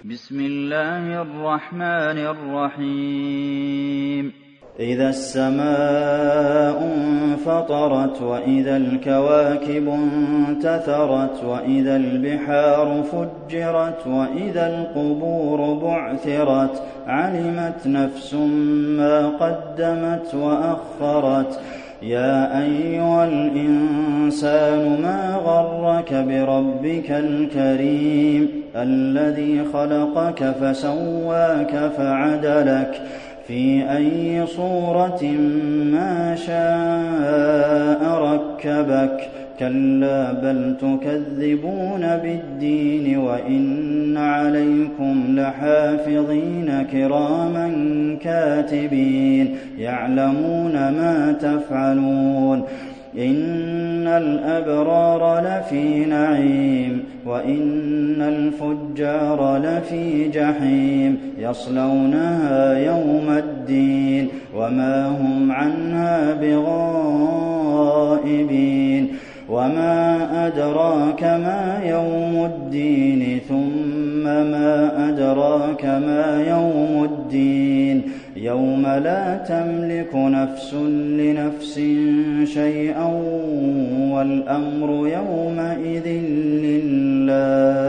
بسم الله الرحمن الرحيم إذا السماء انفطرت وإذا الكواكب انتثرت وإذا البحار فجرت وإذا القبور بعثرت علمت نفس ما قدمت وأخرت يا أيها الإنسان ما غرك بربك الكريم الذي خلقك فسواك فعدلك في أي صورة ما شاء ركبك كلا بل تكذبون بالدين وإن عليكم لحافظين كراما كاتبين يعلمون ما تفعلون إن الأبرار لفي نعيم وإن الفجار لفي جحيم يصلونها يوم الدين وما هم عنها بغائبين وما أدراك ما يوم الدين ثم ما أدراك ما يوم الدين يوم لا تملك نفس لنفس شيئا والأمر يومئذ لله